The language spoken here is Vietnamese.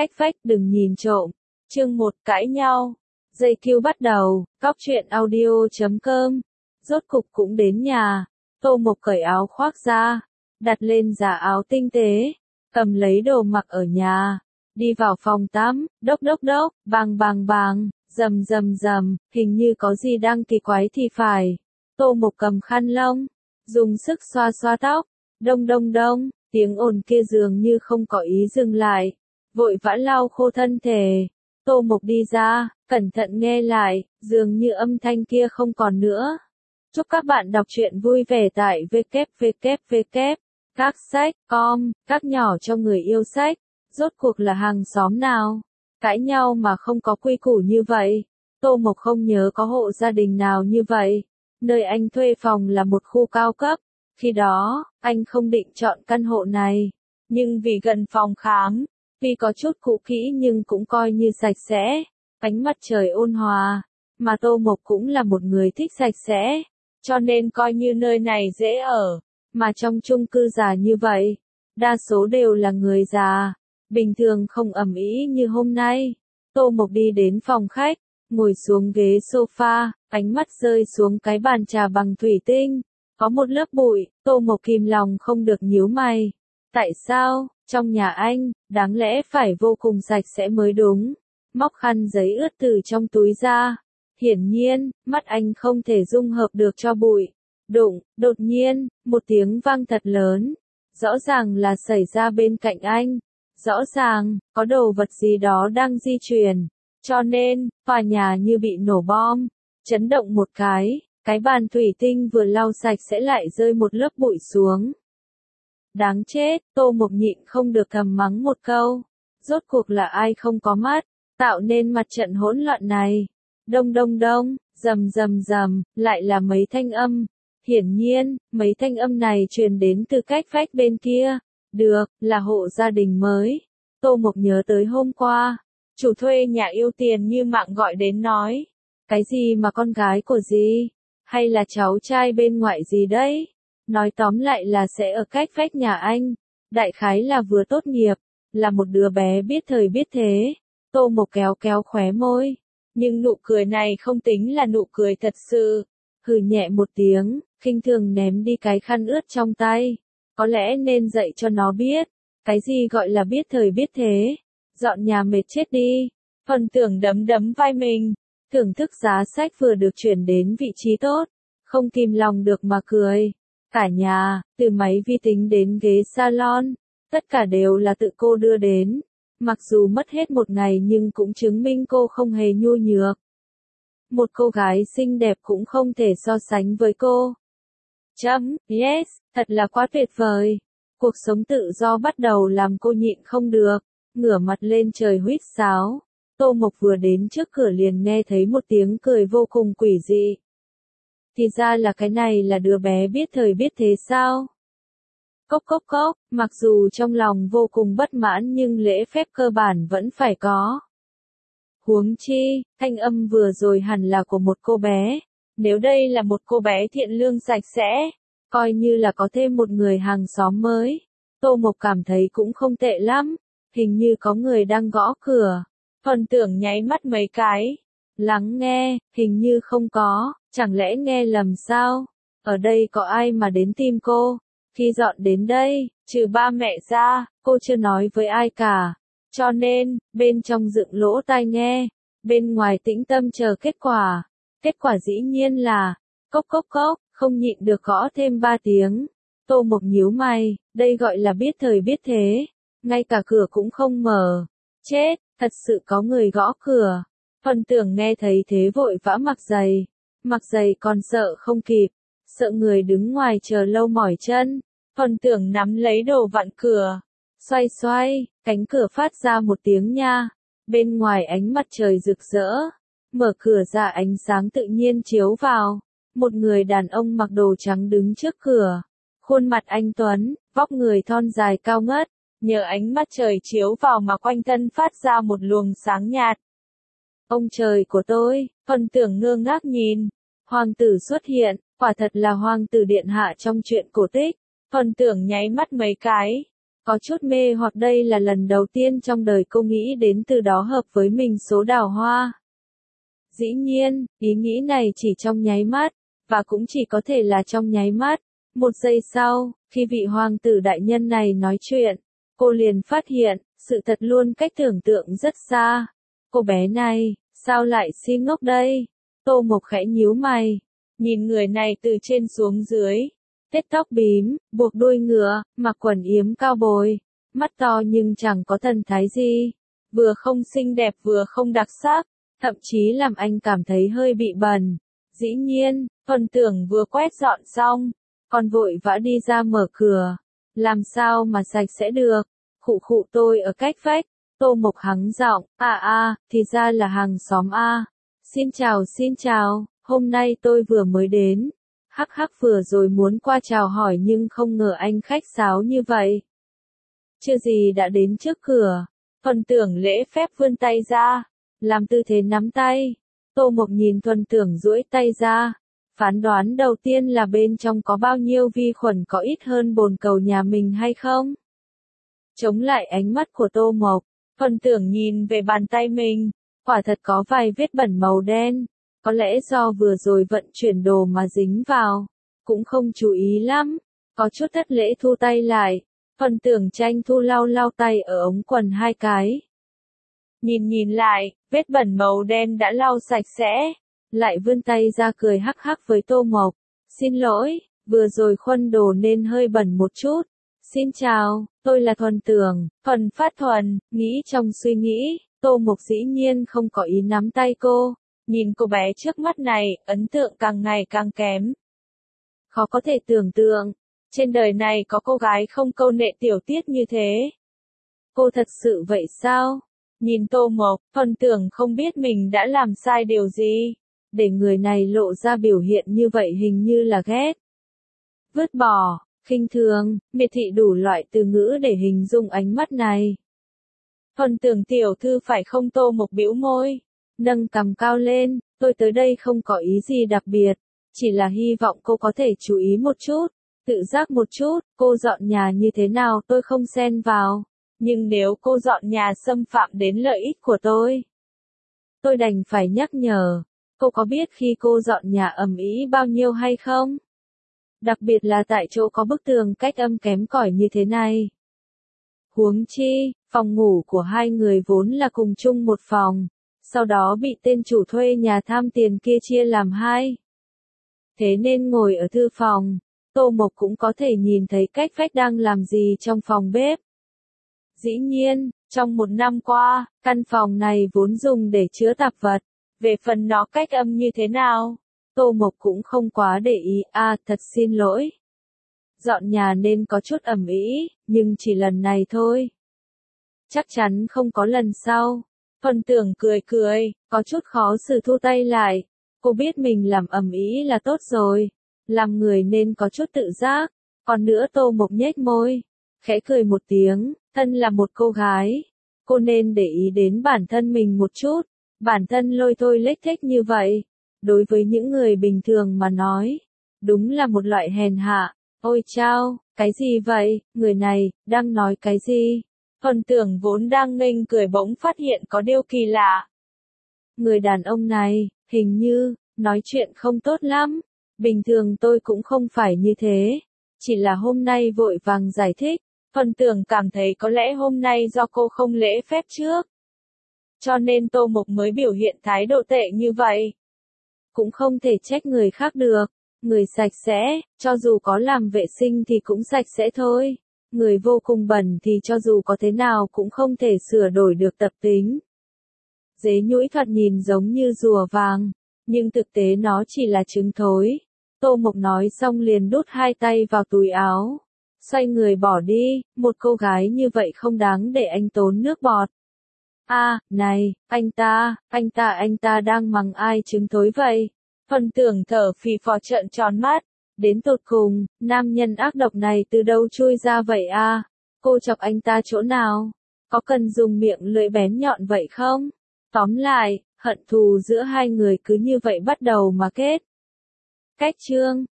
cách vách đừng nhìn trộm. Chương 1 cãi nhau. Dây Q bắt đầu, Cóc truyện audio.com. Rốt cục cũng đến nhà. Tô Mộc cởi áo khoác ra, đặt lên giá áo tinh tế, cầm lấy đồ mặc ở nhà, đi vào phòng tắm, đốc, bang bang, rầm rầm, hình như có gì đang kỳ quái thì phải. Tô Mộc cầm khăn lông, dùng sức xoa xoa tóc, đông, tiếng ồn kia dường như không có ý dừng lại, vội vã lau khô thân thể. Tô Mộc đi ra, cẩn thận nghe lại, dường như âm thanh kia không còn nữa. Chúc các bạn đọc truyện vui vẻ tại www.các các nhỏ cho người yêu sách. Rốt cuộc là hàng xóm nào? Cãi nhau mà không có quy củ như vậy. Tô Mộc không nhớ có hộ gia đình nào như vậy. Nơi anh thuê phòng là một khu cao cấp. Khi đó, anh không định chọn căn hộ này. Nhưng vì gần phòng khám, vì có chút cũ kỹ nhưng cũng coi như sạch sẽ. Ánh mặt trời ôn hòa. Mà Tô Mộc cũng là một người thích sạch sẽ. Cho nên coi như nơi này dễ ở. Mà trong chung cư già như vậy, đa số đều là người già. Bình thường không ầm ĩ như hôm nay. Tô Mộc đi đến phòng khách, ngồi xuống ghế sofa, ánh mắt rơi xuống cái bàn trà bằng thủy tinh. Có một lớp bụi, Tô Mộc kìm lòng không được nhíu mày. Tại sao, trong nhà anh, đáng lẽ phải vô cùng sạch sẽ mới đúng. Móc khăn giấy ướt từ trong túi ra. Hiển nhiên, mắt anh không thể dung hợp được cho bụi. Đột nhiên, một tiếng vang thật lớn. Rõ ràng là xảy ra bên cạnh anh. Rõ ràng, có đồ vật gì đó đang di chuyển. Cho nên, tòa nhà như bị nổ bom. Chấn động một cái bàn thủy tinh vừa lau sạch sẽ lại rơi một lớp bụi xuống. Đáng chết, Tô Mộc nhịn không được thầm mắng một câu. Rốt cuộc là ai không có mắt, tạo nên mặt trận hỗn loạn này. Đông, rầm, lại là mấy thanh âm. Hiển nhiên, mấy thanh âm này truyền đến từ cách vách bên kia. Được, là hộ gia đình mới. Tô Mộc nhớ tới hôm qua, chủ thuê nhà yêu tiền như mạng gọi đến nói. Cái gì mà con gái của gì? Hay là cháu trai bên ngoại gì đấy? Nói tóm lại là sẽ ở cách vách nhà anh. Đại khái là vừa tốt nghiệp, là một đứa bé biết thời biết thế. Tô Mộc kéo khóe môi. Nhưng nụ cười này không tính là nụ cười thật sự. Hừ nhẹ một tiếng, khinh thường ném đi cái khăn ướt trong tay. Có lẽ nên dạy cho nó biết. Cái gì gọi là biết thời biết thế. Dọn nhà mệt chết đi. Phần Tưởng đấm vai mình. Thưởng thức giá sách vừa được chuyển đến vị trí tốt. Không kìm lòng được mà cười. Cả nhà, từ máy vi tính đến ghế salon. Tất cả đều là tự cô đưa đến. Mặc dù mất hết một ngày nhưng cũng chứng minh cô không hề nhu nhược. Một cô gái xinh đẹp cũng không thể so sánh với cô. Yes, thật là quá tuyệt vời. Cuộc sống tự do bắt đầu làm cô nhịn không được. Ngửa mặt lên trời huýt sáo. Tô Mộc vừa đến trước cửa liền nghe thấy một tiếng cười vô cùng quỷ dị. Thì ra là cái này là đứa bé biết thời biết thế sao? Cốc, mặc dù trong lòng vô cùng bất mãn nhưng lễ phép cơ bản vẫn phải có. Huống chi, thanh âm vừa rồi hẳn là của một cô bé. Nếu đây là một cô bé thiện lương sạch sẽ, coi như là có thêm một người hàng xóm mới. Tô Mộc cảm thấy cũng không tệ lắm. Hình như có người đang gõ cửa. Phần Tưởng nháy mắt mấy cái. Lắng nghe, hình như không có. Chẳng lẽ nghe lầm sao? Ở đây có ai mà đến tìm cô? Khi dọn đến đây, trừ ba mẹ ra, cô chưa nói với ai cả. Cho nên, bên trong dựng lỗ tai nghe, bên ngoài tĩnh tâm chờ kết quả. Kết quả dĩ nhiên là, cốc, không nhịn được gõ thêm 3 tiếng. Tô Mộc nhíu mày, đây gọi là biết thời biết thế. Ngay cả cửa cũng không mở. Chết, thật sự có người gõ cửa. Phần Tưởng nghe thấy thế vội vã mặc giày còn sợ không kịp. Sợ người đứng ngoài chờ lâu mỏi chân. Phần Tưởng nắm lấy đồ vặn cửa. Xoay, cánh cửa phát ra một tiếng nha. Bên ngoài ánh mặt trời rực rỡ. Mở cửa ra ánh sáng tự nhiên chiếu vào. Một người đàn ông mặc đồ trắng đứng trước cửa. Khuôn mặt anh tuấn, vóc người thon dài cao ngất. Nhờ ánh mặt trời chiếu vào mà quanh thân phát ra một luồng sáng nhạt. Ông trời của tôi, Phần Tưởng ngơ ngác nhìn. Hoàng tử xuất hiện, quả thật là hoàng tử điện hạ trong truyện cổ tích. Phần Tưởng nháy mắt mấy cái. Có chút mê hoặc đây là lần đầu tiên trong đời cô nghĩ đến từ đó hợp với mình số đào hoa. Dĩ nhiên, ý nghĩ này chỉ trong nháy mắt, và cũng chỉ có thể là trong nháy mắt. Một giây sau, khi vị hoàng tử đại nhân này nói chuyện, cô liền phát hiện, sự thật luôn cách tưởng tượng rất xa. Cô bé này, sao lại si ngốc đây? Tô Mộc khẽ nhíu mày, nhìn người này từ trên xuống dưới. Tết tóc bím, buộc đuôi ngựa, mặc quần yếm cao bồi, mắt to nhưng chẳng có thần thái gì. Vừa không xinh đẹp vừa không đặc sắc, thậm chí làm anh cảm thấy hơi bị bẩn. Dĩ nhiên, Thuần Tưởng vừa quét dọn xong, còn vội vã đi ra mở cửa. Làm sao mà sạch sẽ được? Khụ khụ, tôi ở cách vách. Tô Mộc hắng giọng, thì ra là hàng xóm a. Xin chào, hôm nay tôi vừa mới đến. Hắc hắc, vừa rồi muốn qua chào hỏi nhưng không ngờ anh khách sáo như vậy. Chưa gì đã đến trước cửa. Thuần Tưởng lễ phép vươn tay ra, làm tư thế nắm tay. Tô Mộc nhìn Thuần Tưởng duỗi tay ra. Phán đoán đầu tiên là bên trong có bao nhiêu vi khuẩn có ít hơn bồn cầu nhà mình hay không? Chống lại ánh mắt của Tô Mộc, Thuần Tưởng nhìn về bàn tay mình, quả thật có vài vết bẩn màu đen, có lẽ do vừa rồi vận chuyển đồ mà dính vào, cũng không chú ý lắm, có chút thất lễ thu tay lại, Thuần Tưởng tranh thu lau lau tay ở ống quần hai cái. Nhìn lại, vết bẩn màu đen đã lau sạch sẽ, lại vươn tay ra cười hắc hắc với Tô Mộc, xin lỗi, vừa rồi khuân đồ nên hơi bẩn một chút. Xin chào, tôi là Thuần Tưởng, Thuần Phát Thuần, nghĩ trong suy nghĩ, Tô Mộc dĩ nhiên không có ý nắm tay cô, nhìn cô bé trước mắt này, ấn tượng càng ngày càng kém. Khó có thể tưởng tượng, trên đời này có cô gái không câu nệ tiểu tiết như thế. Cô thật sự vậy sao? Nhìn Tô Mộc, Thuần Tưởng không biết mình đã làm sai điều gì, để người này lộ ra biểu hiện như vậy hình như là ghét, vứt bỏ, khinh thường, miệt thị đủ loại từ ngữ để hình dung ánh mắt này. Thuần Tưởng tiểu thư phải không? Tô Mộc bĩu môi, nâng cằm cao lên, tôi tới đây không có ý gì đặc biệt, chỉ là hy vọng cô có thể chú ý một chút, tự giác một chút, cô dọn nhà như thế nào tôi không xen vào, nhưng nếu cô dọn nhà xâm phạm đến lợi ích của tôi đành phải nhắc nhở, cô có biết khi cô dọn nhà ầm ĩ bao nhiêu hay không? Đặc biệt là tại chỗ có bức tường cách âm kém cỏi như thế này. Huống chi, phòng ngủ của hai người vốn là cùng chung một phòng, sau đó bị tên chủ thuê nhà tham tiền kia chia làm hai. Thế nên ngồi ở thư phòng, Tô Mộc cũng có thể nhìn thấy cách vách đang làm gì trong phòng bếp. Dĩ nhiên, trong một năm qua, căn phòng này vốn dùng để chứa tạp vật, về phần nó cách âm như thế nào, Tô Mộc cũng không quá để ý. Thật xin lỗi. Dọn nhà nên có chút ầm ĩ, nhưng chỉ lần này thôi. Chắc chắn không có lần sau. Thuần Tưởng cười cười, có chút khó xử thu tay lại. Cô biết mình làm ầm ĩ là tốt rồi. Làm người nên có chút tự giác. Còn nữa Tô Mộc nhếch môi, khẽ cười một tiếng, thân là một cô gái. Cô nên để ý đến bản thân mình một chút. Bản thân lôi thôi lếch thếch như vậy, đối với những người bình thường mà nói, đúng là một loại hèn hạ. Ôi chao, cái gì vậy, người này, đang nói cái gì? Thuần Tưởng vốn đang nghênh cười bỗng phát hiện có điều kỳ lạ. Người đàn ông này, hình như, nói chuyện không tốt lắm. Bình thường tôi cũng không phải như thế. Chỉ là hôm nay vội vàng giải thích. Thuần Tưởng cảm thấy có lẽ hôm nay do cô không lễ phép trước, cho nên Tô Mộc mới biểu hiện thái độ tệ như vậy. Cũng không thể trách người khác được. Người sạch sẽ, cho dù có làm vệ sinh thì cũng sạch sẽ thôi. Người vô cùng bẩn thì cho dù có thế nào cũng không thể sửa đổi được tập tính. Dế nhũi thoạt nhìn giống như rùa vàng, nhưng thực tế nó chỉ là trứng thối. Tô Mộc nói xong liền đút hai tay vào túi áo, xoay người bỏ đi. Một cô gái như vậy không đáng để anh tốn nước bọt. Này, anh ta đang mắng ai trứng thối vậy? Thuần Tưởng thở phì phò trợn tròn mắt. Đến tột cùng, nam nhân ác độc này từ đâu chui ra vậy Cô chọc anh ta chỗ nào? Có cần dùng miệng lưỡi bén nhọn vậy không? Tóm lại, hận thù giữa hai người cứ như vậy bắt đầu mà kết. Cách chương